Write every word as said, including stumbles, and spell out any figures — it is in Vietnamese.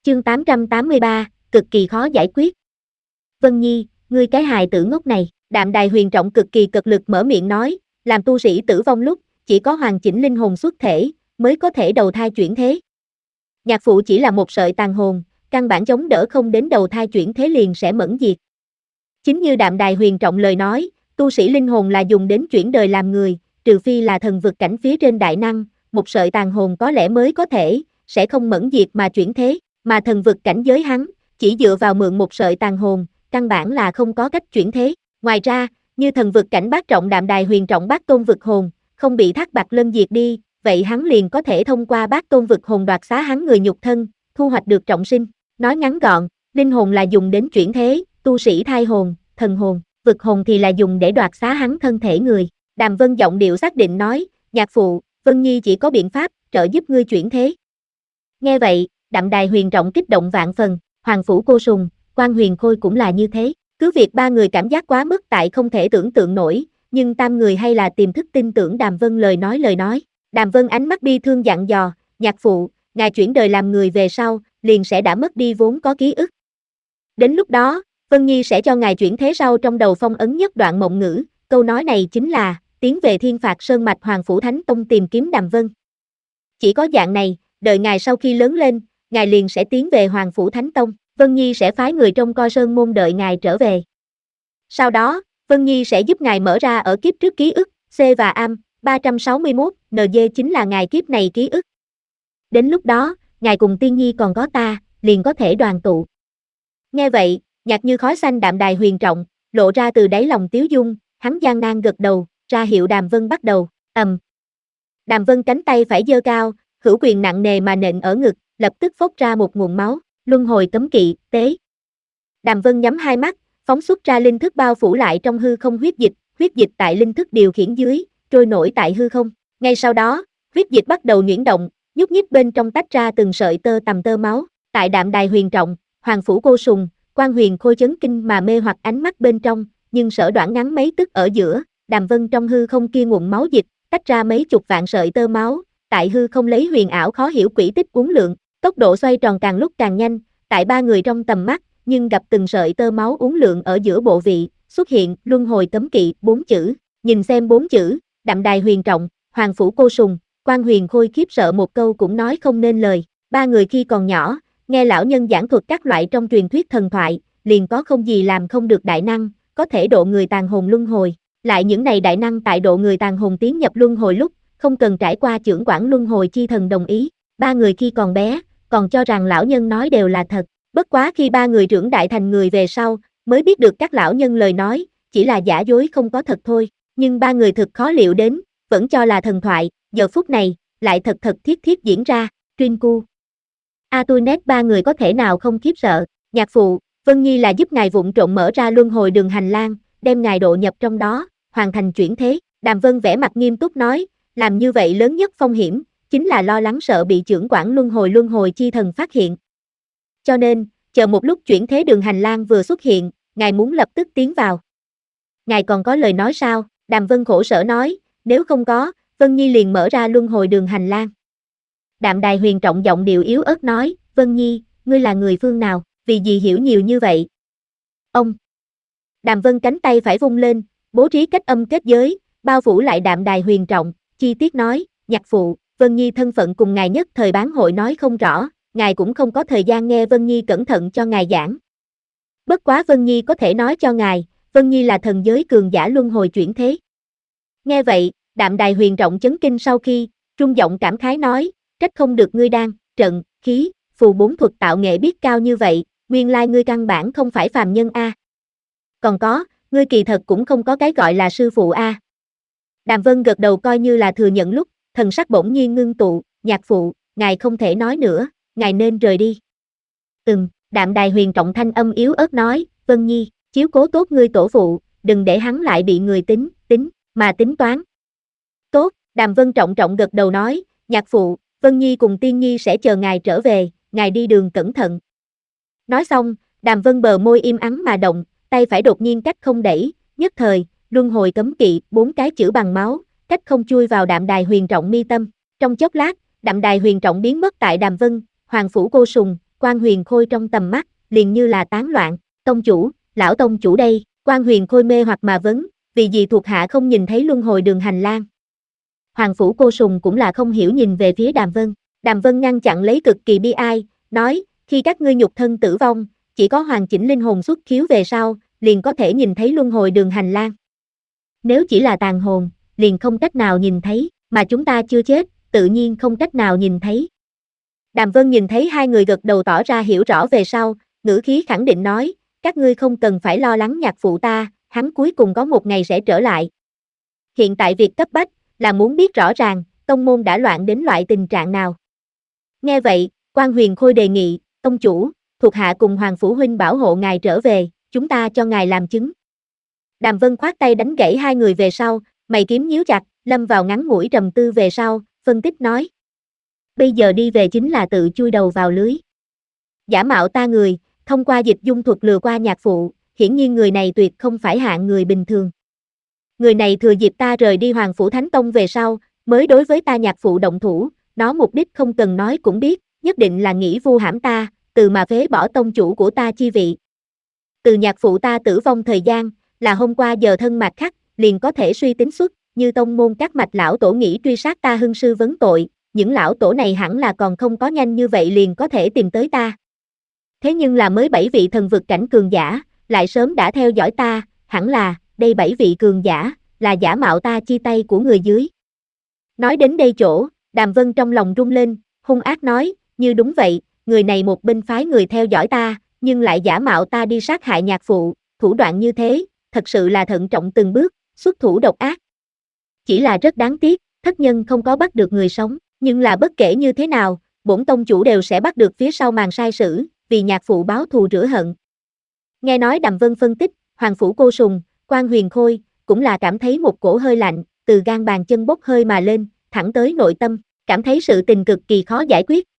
Chương tám trăm tám mươi ba, cực kỳ khó giải quyết. Vân Nhi, ngươi cái hài tử ngốc này, Đạm Đài Huyền Trọng cực kỳ cực lực mở miệng nói, làm tu sĩ tử vong lúc, chỉ có hoàn chỉnh linh hồn xuất thể, mới có thể đầu thai chuyển thế. Nhạc phụ chỉ là một sợi tàn hồn, căn bản chống đỡ không đến đầu thai chuyển thế liền sẽ mẫn diệt. Chính như Đạm Đài Huyền Trọng lời nói, tu sĩ linh hồn là dùng đến chuyển đời làm người, trừ phi là thần vực cảnh phía trên đại năng, một sợi tàn hồn có lẽ mới có thể, sẽ không mẫn diệt mà chuyển thế, mà thần vực cảnh giới hắn, chỉ dựa vào mượn một sợi tàn hồn, căn bản là không có cách chuyển thế. Ngoài ra, như thần vực cảnh bát trọng Đạm Đài Huyền Trọng bát tôn vực hồn, không bị Thác Bạt Lân diệt đi, vậy hắn liền có thể thông qua bát tôn vực hồn đoạt xá hắn người nhục thân, thu hoạch được trọng sinh. Nói ngắn gọn, linh hồn là dùng đến chuyển thế, tu sĩ thai hồn, thần hồn, vực hồn thì là dùng để đoạt xá hắn thân thể người. Đàm Vân giọng điệu xác định nói, nhạc phụ, Vân Nhi chỉ có biện pháp, trợ giúp ngươi chuyển thế. Nghe vậy, Đạm Đài Huyền Trọng kích động vạn phần, Hoàng Phủ Cô Sùng, Quan Huyền Khôi cũng là như thế. Cứ việc ba người cảm giác quá mức tại không thể tưởng tượng nổi, nhưng tam người hay là tiềm thức tin tưởng Đàm Vân lời nói lời nói. Đàm Vân ánh mắt bi thương dặn dò, nhạc phụ, ngài chuyển đời làm người về sau, liền sẽ đã mất đi vốn có ký ức. Đến lúc đó, Vân Nhi sẽ cho ngài chuyển thế sau trong đầu phong ấn nhất đoạn mộng ngữ, câu nói này chính là, tiến về Thiên Phạt Sơn mạch Hoàng Phủ Thánh Tông tìm kiếm Đàm Vân. Chỉ có dạng này, đợi ngài sau khi lớn lên, ngài liền sẽ tiến về Hoàng Phủ Thánh Tông, Vân Nhi sẽ phái người trông coi sơn môn đợi ngài trở về. Sau đó, Vân Nhi sẽ giúp ngài mở ra ở kiếp trước ký ức, C và Am, ba trăm sáu mươi mốt, en giê chính là ngài kiếp này ký ức. Đến lúc đó, ngài cùng Tiên Nhi còn có ta, liền có thể đoàn tụ. Nghe vậy, nhạc như khói xanh Đạm Đài Huyền Trọng, lộ ra từ đáy lòng tiếu dung, hắn gian nan gật đầu, ra hiệu Đàm Vân bắt đầu, ầm. Um. Đàm Vân cánh tay phải giơ cao, hữu quyền nặng nề mà nện ở ngực, lập tức phốc ra một nguồn máu, luân hồi cấm kỵ, tế. Đàm Vân nhắm hai mắt, phóng xuất ra linh thức bao phủ lại trong hư không huyết dịch, huyết dịch tại linh thức điều khiển dưới, trôi nổi tại hư không. Ngay sau đó, huyết dịch bắt đầu nhuyễn động, nhúc nhích bên trong tách ra từng sợi tơ tằm tơ máu. Tại Đạm Đài Huyền Trọng, Hoàng Phủ Cô Sùng, Quan Huyền Khôi chấn kinh mà mê hoặc ánh mắt bên trong, nhưng sở đoạn ngắn mấy tức ở giữa, Đàm Vân trong hư không kia nguồn máu dịch, tách ra mấy chục vạn sợi tơ máu, tại hư không lấy huyền ảo khó hiểu quỹ tích uốn lượn, tốc độ xoay tròn càng lúc càng nhanh, tại ba người trong tầm mắt, nhưng gặp từng sợi tơ máu uốn lượn ở giữa bộ vị, xuất hiện luân hồi cấm kỵ bốn chữ. Nhìn xem bốn chữ, Đạm Đài Huyền Trọng, Hoàng Phủ Cô Sùng, Quan Huyền Khôi khiếp sợ một câu cũng nói không nên lời. Ba người khi còn nhỏ, nghe lão nhân giảng thuật các loại trong truyền thuyết thần thoại, liền có không gì làm không được đại năng, có thể độ người tàn hồn luân hồi. Lại những này đại năng tại độ người tàn hồn tiến nhập luân hồi lúc, không cần trải qua chưởng quản luân hồi chi thần đồng ý. Ba người khi còn bé, còn cho rằng lão nhân nói đều là thật. Bất quá khi ba người trưởng đại thành người về sau, mới biết được các lão nhân lời nói, chỉ là giả dối không có thật thôi. Nhưng ba người thực khó liệu đến, vẫn cho là thần thoại, giờ phút này, lại thật thật thiết thiết diễn ra. Trinku, Atunet ba người có thể nào không khiếp sợ. Nhạc phụ, Vân Nhi là giúp ngài vụng trộm mở ra luân hồi đường hành lang, đem ngài độ nhập trong đó, hoàn thành chuyển thế. Đàm Vân vẻ mặt nghiêm túc nói, làm như vậy lớn nhất phong hiểm, chính là lo lắng sợ bị chưởng quản luân hồi luân hồi chi thần phát hiện. Cho nên, chờ một lúc chuyển thế đường hành lang vừa xuất hiện, ngài muốn lập tức tiến vào. Ngài còn có lời nói sao? Đàm Vân khổ sở nói, nếu không có, Vân Nhi liền mở ra luân hồi đường hành lang. Đạm Đài Huyền Trọng giọng điệu yếu ớt nói, Vân Nhi, ngươi là người phương nào, vì gì hiểu nhiều như vậy? Ông. Đàm Vân cánh tay phải vung lên, bố trí cách âm kết giới, bao phủ lại Đạm Đài Huyền Trọng, chi tiết nói, nhạc phụ, Vân Nhi thân phận cùng ngài nhất thời bán hội nói không rõ, ngài cũng không có thời gian nghe Vân Nhi cẩn thận cho ngài giảng. Bất quá Vân Nhi có thể nói cho ngài, Vân Nhi là thần giới cường giả luân hồi chuyển thế. Nghe vậy, Đạm Đài Huyền Trọng chấn kinh sau khi, trung giọng cảm khái nói, trách không được ngươi đang, trận, khí, phù bốn thuật tạo nghệ biết cao như vậy, nguyên lai ngươi căn bản không phải phàm nhân a. Còn có, ngươi kỳ thật cũng không có cái gọi là sư phụ a. Đàm Vân gật đầu coi như là thừa nhận lúc, thần sắc bỗng nhiên ngưng tụ, nhạc phụ, ngài không thể nói nữa, ngài nên rời đi. Ừm, Đạm Đài Huyền Trọng thanh âm yếu ớt nói, Vân Nhi, chiếu cố tốt ngươi tổ phụ, đừng để hắn lại bị người tính, tính, mà tính toán. Tốt, Đàm Vân trọng trọng gật đầu nói, nhạc phụ, Vân Nhi cùng Tiên Nhi sẽ chờ ngài trở về, ngài đi đường cẩn thận. Nói xong, Đàm Vân bờ môi im ắng mà động, tay phải đột nhiên cách không đẩy, nhất thời, luân hồi cấm kỵ, bốn cái chữ bằng máu, cách không chui vào Đạm Đài Huyền Trọng mi tâm. Trong chốc lát, Đạm Đài Huyền Trọng biến mất tại Đàm Vân, Hoàng Phủ Cô Sùng, Quan Huyền Khôi trong tầm mắt, liền như là tán loạn, tông chủ, lão tông chủ đây, Quan Huyền Khôi mê hoặc mà vấn, vì gì thuộc hạ không nhìn thấy luân hồi đường hành lang. Hoàng Phủ Cô Sùng cũng là không hiểu nhìn về phía Đàm Vân, Đàm Vân ngăn chặn lấy cực kỳ bi ai, nói, khi các ngươi nhục thân tử vong, chỉ có hoàn chỉnh linh hồn xuất khiếu về sau, liền có thể nhìn thấy luân hồi đường hành lang. Nếu chỉ là tàn hồn, liền không cách nào nhìn thấy, mà chúng ta chưa chết, tự nhiên không cách nào nhìn thấy. Đàm Vân nhìn thấy hai người gật đầu tỏ ra hiểu rõ về sau, ngữ khí khẳng định nói, các ngươi không cần phải lo lắng nhạc phụ ta, hắn cuối cùng có một ngày sẽ trở lại. Hiện tại việc cấp bách, là muốn biết rõ ràng, tông môn đã loạn đến loại tình trạng nào. Nghe vậy, Quan Huyền Khôi đề nghị, tông chủ, thuộc hạ cùng Hoàng Phủ huynh bảo hộ ngài trở về, chúng ta cho ngài làm chứng. Đàm Vân khoát tay đánh gãy hai người về sau, mày kiếm nhíu chặt, lâm vào ngắn ngủi trầm tư về sau, phân tích nói. Bây giờ đi về chính là tự chui đầu vào lưới. Giả mạo ta người, thông qua dịch dung thuật lừa qua nhạc phụ, hiển nhiên người này tuyệt không phải hạng người bình thường. Người này thừa dịp ta rời đi Hoàng Phủ Thánh Tông về sau, mới đối với ta nhạc phụ động thủ, nó mục đích không cần nói cũng biết, nhất định là nghĩ vu hãm ta, từ mà phế bỏ tông chủ của ta chi vị. Từ nhạc phụ ta tử vong thời gian, là hôm qua giờ thân mạt khắc, liền có thể suy tính xuất, như tông môn các mạch lão tổ nghĩ truy sát ta hưng sư vấn tội, những lão tổ này hẳn là còn không có nhanh như vậy liền có thể tìm tới ta. Thế nhưng là mới bảy vị thần vực cảnh cường giả, lại sớm đã theo dõi ta, hẳn là, đây bảy vị cường giả, là giả mạo ta chi tay của người dưới. Nói đến đây chỗ, Đàm Vân trong lòng rung lên, hung ác nói, như đúng vậy, người này một bên phái người theo dõi ta, nhưng lại giả mạo ta đi sát hại nhạc phụ, thủ đoạn như thế, thật sự là thận trọng từng bước, xuất thủ độc ác. Chỉ là rất đáng tiếc, thất nhân không có bắt được người sống, nhưng là bất kể như thế nào, bổn tông chủ đều sẽ bắt được phía sau màn sai sử, vì nhạc phụ báo thù rửa hận. Nghe nói Đàm Vân phân tích, Hoàng Phủ Cô Sùng, Quan Huyền Khôi, cũng là cảm thấy một cổ hơi lạnh, từ gan bàn chân bốc hơi mà lên, thẳng tới nội tâm, cảm thấy sự tình cực kỳ khó giải quyết.